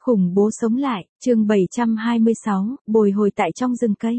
Khủng bố sống lại, chương 726, bồi hồi tại trong rừng cây.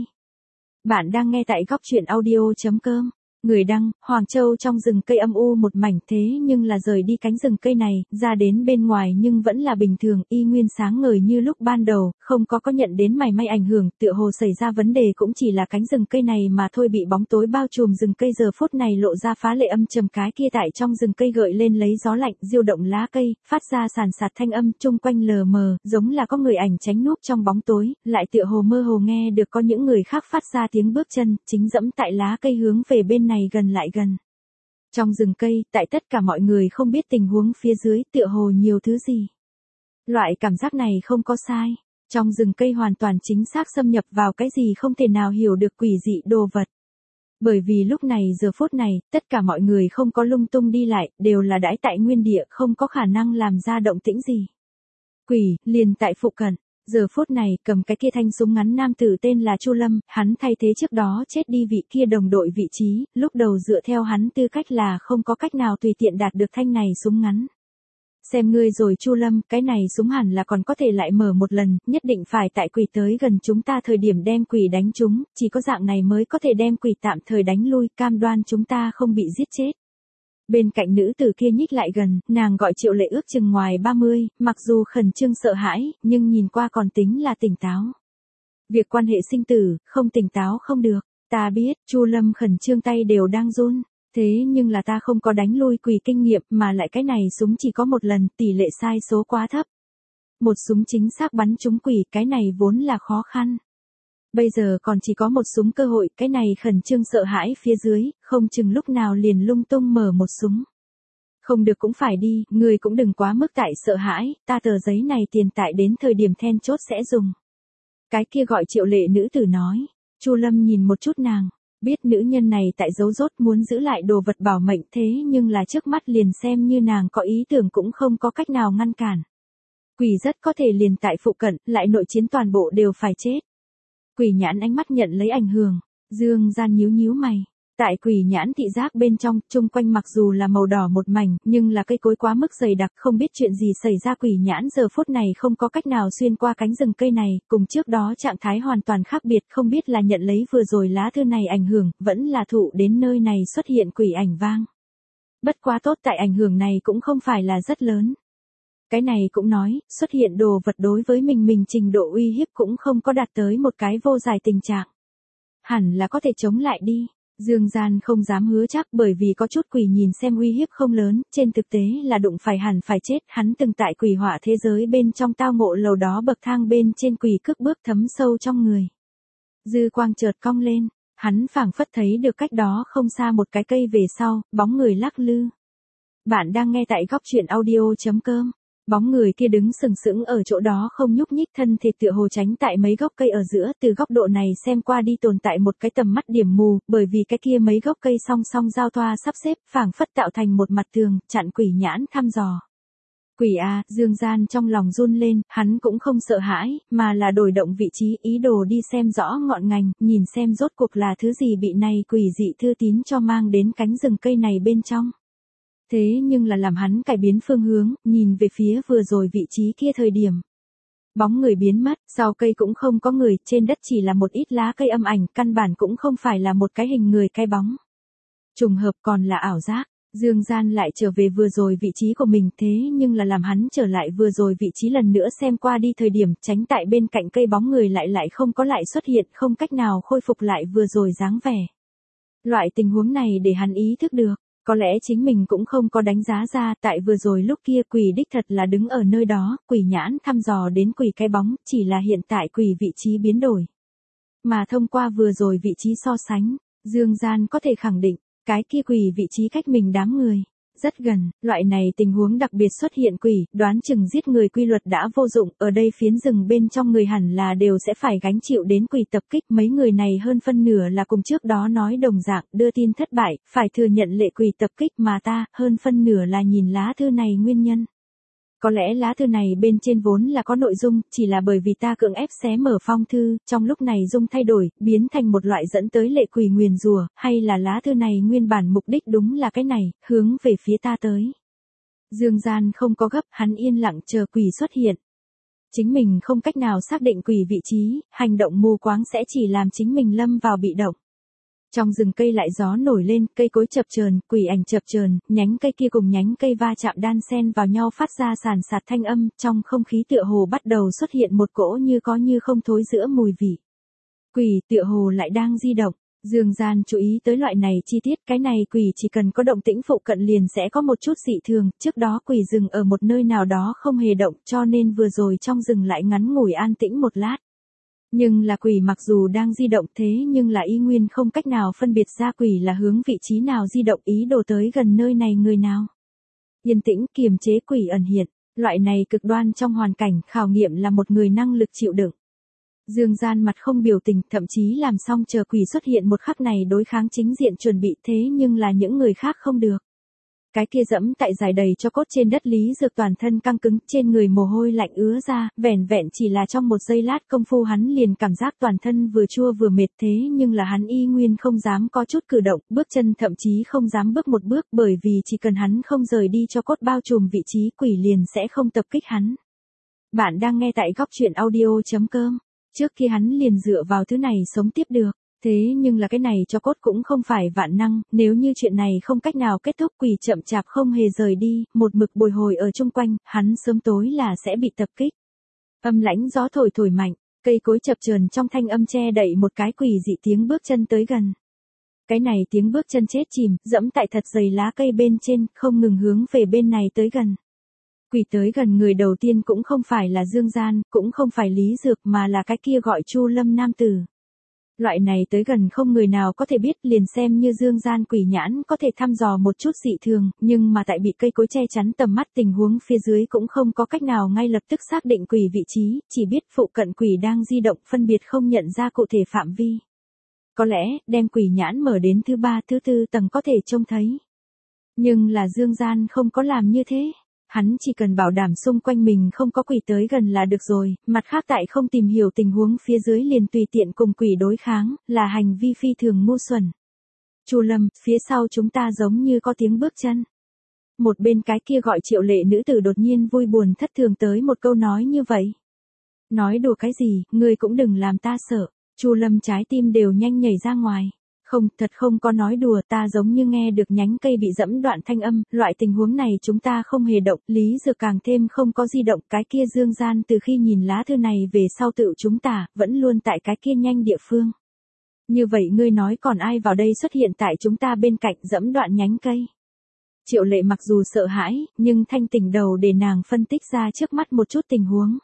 Bạn đang nghe tại góc truyện audio.com. Người đăng, Hoàng Châu trong rừng cây âm u một mảnh thế nhưng là rời đi cánh rừng cây này, ra đến bên ngoài nhưng vẫn là bình thường, y nguyên sáng ngời như lúc ban đầu, không có nhận đến mảy may ảnh hưởng, tựa hồ xảy ra vấn đề cũng chỉ là cánh rừng cây này mà thôi, bị bóng tối bao trùm rừng cây giờ phút này lộ ra phá lệ âm trầm, cái kia tại trong rừng cây gợi lên lấy gió lạnh, diêu động lá cây, phát ra sàn sạt thanh âm, chung quanh lờ mờ, giống là có người ảnh tránh núp trong bóng tối, lại tựa hồ mơ hồ nghe được có những người khác phát ra tiếng bước chân, chính dẫm tại lá cây hướng về bên này gần lại gần. Trong rừng cây, tại tất cả mọi người không biết tình huống phía dưới, tựa hồ nhiều thứ gì. Loại cảm giác này không có sai. Trong rừng cây hoàn toàn chính xác xâm nhập vào cái gì không thể nào hiểu được quỷ dị đồ vật. Bởi vì lúc này giờ phút này, tất cả mọi người không có lung tung đi lại, đều là đãi tại nguyên địa, không có khả năng làm ra động tĩnh gì. Quỷ, liền tại phụ cận. Giờ phút này, cầm cái kia thanh súng ngắn nam tử tên là Chu Lâm, hắn thay thế trước đó chết đi vị kia đồng đội vị trí, lúc đầu dựa theo hắn tư cách là không có cách nào tùy tiện đạt được thanh này súng ngắn. Xem ngươi rồi Chu Lâm, cái này súng hẳn là còn có thể lại mở một lần, nhất định phải tại quỷ tới gần chúng ta thời điểm đem quỷ đánh chúng, chỉ có dạng này mới có thể đem quỷ tạm thời đánh lui, cam đoan chúng ta không bị giết chết. Bên cạnh nữ tử kia nhích lại gần, nàng gọi Triệu Lệ ước chừng ngoài 30, mặc dù khẩn trương sợ hãi, nhưng nhìn qua còn tính là tỉnh táo. Việc quan hệ sinh tử, không tỉnh táo không được, ta biết, Chu Lâm khẩn trương tay đều đang run, thế nhưng là ta không có đánh lui quỷ kinh nghiệm mà lại cái này súng chỉ có một lần, tỷ lệ sai số quá thấp. Một súng chính xác bắn trúng quỷ, cái này vốn là khó khăn. Bây giờ còn chỉ có một súng cơ hội, cái này khẩn trương sợ hãi phía dưới, không chừng lúc nào liền lung tung mở một súng. Không được cũng phải đi, người cũng đừng quá mức tại sợ hãi, ta tờ giấy này tiền tại đến thời điểm then chốt sẽ dùng. Cái kia gọi Triệu Lệ nữ tử nói, Chu Lâm nhìn một chút nàng, biết nữ nhân này tại giấu rốt muốn giữ lại đồ vật bảo mệnh thế nhưng là trước mắt liền xem như nàng có ý tưởng cũng không có cách nào ngăn cản. Quỷ rất có thể liền tại phụ cận, lại nội chiến toàn bộ đều phải chết. Quỷ nhãn ánh mắt nhận lấy ảnh hưởng, Dương Gian nhíu nhíu mày. Tại quỷ nhãn thị giác bên trong, chung quanh mặc dù là màu đỏ một mảnh, nhưng là cây cối quá mức dày đặc, không biết chuyện gì xảy ra, quỷ nhãn giờ phút này không có cách nào xuyên qua cánh rừng cây này, cùng trước đó trạng thái hoàn toàn khác biệt, không biết là nhận lấy vừa rồi lá thư này ảnh hưởng, vẫn là thụ đến nơi này xuất hiện quỷ ảnh vang. Bất quá tốt tại ảnh hưởng này cũng không phải là rất lớn. Cái này cũng nói, xuất hiện đồ vật đối với mình trình độ uy hiếp cũng không có đạt tới một cái vô giải tình trạng. Hẳn là có thể chống lại đi. Dương Gian không dám hứa chắc bởi vì có chút quỷ nhìn xem uy hiếp không lớn, trên thực tế là đụng phải hẳn phải chết, hắn từng tại quỷ họa thế giới bên trong tao ngộ lầu đó bậc thang bên trên quỷ cước bước thấm sâu trong người. Dư quang chợt cong lên, hắn phảng phất thấy được cách đó không xa một cái cây về sau, bóng người lắc lư. Bạn đang nghe tại góc truyện audio.com. Bóng người kia đứng sừng sững ở chỗ đó không nhúc nhích, thân thể tựa hồ tránh tại mấy gốc cây ở giữa, từ góc độ này xem qua đi tồn tại một cái tầm mắt điểm mù, bởi vì cái kia mấy gốc cây song song giao thoa sắp xếp, phảng phất tạo thành một mặt tường, chặn quỷ nhãn thăm dò. Quỷ à, Dương Gian trong lòng run lên, hắn cũng không sợ hãi, mà là đổi động vị trí, ý đồ đi xem rõ ngọn ngành, nhìn xem rốt cuộc là thứ gì bị này quỷ dị thư tín cho mang đến cánh rừng cây này bên trong. Thế nhưng là làm hắn cải biến phương hướng, nhìn về phía vừa rồi vị trí kia thời điểm. Bóng người biến mất, sau cây cũng không có người, trên đất chỉ là một ít lá cây âm ảnh, căn bản cũng không phải là một cái hình người cái bóng. Trùng hợp còn là ảo giác, Dương Gian lại trở về vừa rồi vị trí của mình, thế nhưng là làm hắn trở lại vừa rồi vị trí lần nữa xem qua đi thời điểm, tránh tại bên cạnh cây bóng người lại không có lại xuất hiện, không cách nào khôi phục lại vừa rồi dáng vẻ. Loại tình huống này để hắn ý thức được. Có lẽ chính mình cũng không có đánh giá ra, tại vừa rồi lúc kia quỷ đích thật là đứng ở nơi đó, quỷ nhãn thăm dò đến quỷ cái bóng, chỉ là hiện tại quỷ vị trí biến đổi. Mà thông qua vừa rồi vị trí so sánh, Dương Gian có thể khẳng định, cái kia quỷ vị trí cách mình đám người rất gần, loại này tình huống đặc biệt xuất hiện quỷ, đoán chừng giết người quy luật đã vô dụng, ở đây phiến rừng bên trong người hẳn là đều sẽ phải gánh chịu đến quỷ tập kích, mấy người này hơn phân nửa là cùng trước đó nói đồng dạng, đưa tin thất bại, phải thừa nhận lệ quỷ tập kích mà ta, hơn phân nửa là nhìn lá thư này nguyên nhân. Có lẽ lá thư này bên trên vốn là có nội dung, chỉ là bởi vì ta cưỡng ép xé mở phong thư, trong lúc này dung thay đổi, biến thành một loại dẫn tới lệ quỷ nguyền rủa, hay là lá thư này nguyên bản mục đích đúng là cái này, hướng về phía ta tới. Dương Gian không có gấp, hắn yên lặng chờ quỷ xuất hiện. Chính mình không cách nào xác định quỷ vị trí, hành động mù quáng sẽ chỉ làm chính mình lâm vào bị động. Trong rừng cây lại gió nổi lên, cây cối chập chờn, quỷ ảnh chập chờn, nhánh cây kia cùng nhánh cây va chạm đan xen vào nhau phát ra sàn sạt thanh âm, trong không khí tựa hồ bắt đầu xuất hiện một cỗ như có như không thối giữa mùi vị. Quỷ tựa hồ lại đang di động. Dương Gian chú ý tới loại này chi tiết, cái này quỷ chỉ cần có động tĩnh phụ cận liền sẽ có một chút dị thường, trước đó quỷ rừng ở một nơi nào đó không hề động cho nên vừa rồi trong rừng lại ngắn ngủi an tĩnh một lát. Nhưng là quỷ mặc dù đang di động thế nhưng là y nguyên không cách nào phân biệt ra quỷ là hướng vị trí nào di động ý đồ tới gần nơi này người nào. Yên tĩnh kiềm chế quỷ ẩn hiện, loại này cực đoan trong hoàn cảnh khảo nghiệm là một người năng lực chịu đựng. Dương Gian mặt không biểu tình, thậm chí làm xong chờ quỷ xuất hiện một khắc này đối kháng chính diện chuẩn bị thế nhưng là những người khác không được. Cái kia dẫm tại dài đầy cho cốt trên đất Lý Dược toàn thân căng cứng, trên người mồ hôi lạnh ứa ra, vẻn vẹn chỉ là trong một giây lát công phu hắn liền cảm giác toàn thân vừa chua vừa mệt thế nhưng là hắn y nguyên không dám có chút cử động, bước chân thậm chí không dám bước một bước bởi vì chỉ cần hắn không rời đi cho cốt bao trùm vị trí quỷ liền sẽ không tập kích hắn. Bạn đang nghe tại góc truyện audio.com. Trước khi hắn liền dựa vào thứ này sống tiếp được. Thế nhưng là cái này cho cốt cũng không phải vạn năng, nếu như chuyện này không cách nào kết thúc quỷ chậm chạp không hề rời đi, một mực bồi hồi ở chung quanh, hắn sớm tối là sẽ bị tập kích. Âm lãnh gió thổi thổi mạnh, cây cối chập chờn trong thanh âm che đậy một cái quỷ dị tiếng bước chân tới gần. Cái này tiếng bước chân chết chìm, dẫm tại thật dày lá cây bên trên, không ngừng hướng về bên này tới gần. Quỷ tới gần người đầu tiên cũng không phải là Dương Gian, cũng không phải Lý Dược mà là cái kia gọi Chu Lâm nam tử. Loại này tới gần không người nào có thể biết liền xem như Dương Gian quỷ nhãn có thể thăm dò một chút dị thường, nhưng mà tại bị cây cối che chắn tầm mắt tình huống phía dưới cũng không có cách nào ngay lập tức xác định quỷ vị trí, chỉ biết phụ cận quỷ đang di động phân biệt không nhận ra cụ thể phạm vi. Có lẽ, đem quỷ nhãn mở đến thứ 3, thứ 4 tầng có thể trông thấy. Nhưng là Dương Gian không có làm như thế. Hắn chỉ cần bảo đảm xung quanh mình không có quỷ tới gần là được rồi, mặt khác tại không tìm hiểu tình huống phía dưới liền tùy tiện cùng quỷ đối kháng, là hành vi phi thường ngu xuẩn. Chu Lâm, phía sau chúng ta giống như có tiếng bước chân. Một bên cái kia gọi Triệu Lệ nữ tử đột nhiên vui buồn thất thường tới một câu nói như vậy. Nói đùa cái gì, ngươi cũng đừng làm ta sợ. Chu Lâm trái tim đều nhanh nhảy ra ngoài. Không, thật không có nói đùa, ta giống như nghe được nhánh cây bị dẫm đoạn thanh âm, loại tình huống này chúng ta không hề động, Lý Dược càng thêm không có di động, cái kia Dương Gian từ khi nhìn lá thư này về sau tự chúng ta, vẫn luôn tại cái kia nhanh địa phương. Như vậy ngươi nói còn ai vào đây xuất hiện tại chúng ta bên cạnh dẫm đoạn nhánh cây. Triệu Lệ mặc dù sợ hãi, nhưng thanh tỉnh đầu để nàng phân tích ra trước mắt một chút tình huống.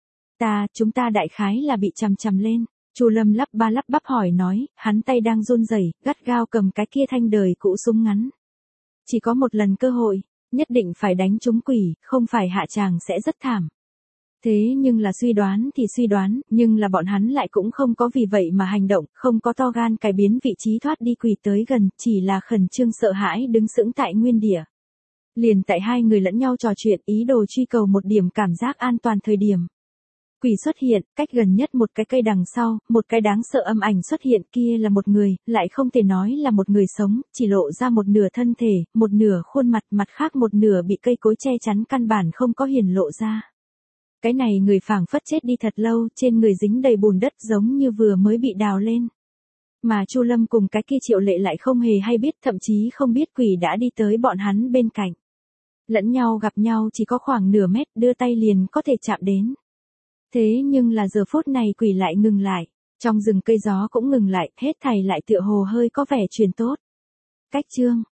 Chúng ta đại khái là bị chằm chằm lên. Chu Lâm lắp bắp hỏi nói, hắn tay đang run rẩy, gắt gao cầm cái kia thanh đời cũ súng ngắn. Chỉ có một lần cơ hội, nhất định phải đánh trúng quỷ, không phải hạ tràng sẽ rất thảm. Thế nhưng là suy đoán thì suy đoán, nhưng là bọn hắn lại cũng không có vì vậy mà hành động, không có to gan cải biến vị trí thoát đi quỷ tới gần, chỉ là khẩn trương sợ hãi đứng sững tại nguyên địa. Liền tại hai người lẫn nhau trò chuyện ý đồ truy cầu một điểm cảm giác an toàn thời điểm. Quỷ xuất hiện, cách gần nhất một cái cây đằng sau, một cái đáng sợ âm ảnh xuất hiện kia là một người, lại không thể nói là một người sống, chỉ lộ ra một nửa thân thể, một nửa khuôn mặt, mặt khác một nửa bị cây cối che chắn căn bản không có hiển lộ ra. Cái này người phảng phất chết đi thật lâu, trên người dính đầy bùn đất giống như vừa mới bị đào lên. Mà Chu Lâm cùng cái kia Triệu Lệ lại không hề hay biết, thậm chí không biết quỷ đã đi tới bọn hắn bên cạnh. Lẫn nhau gặp nhau chỉ có khoảng nửa mét, đưa tay liền có thể chạm đến. Thế nhưng là giờ phút này quỷ lại ngừng lại, trong rừng cây gió cũng ngừng lại, hết thảy lại tựa hồ hơi có vẻ chuyển tốt. Cách chương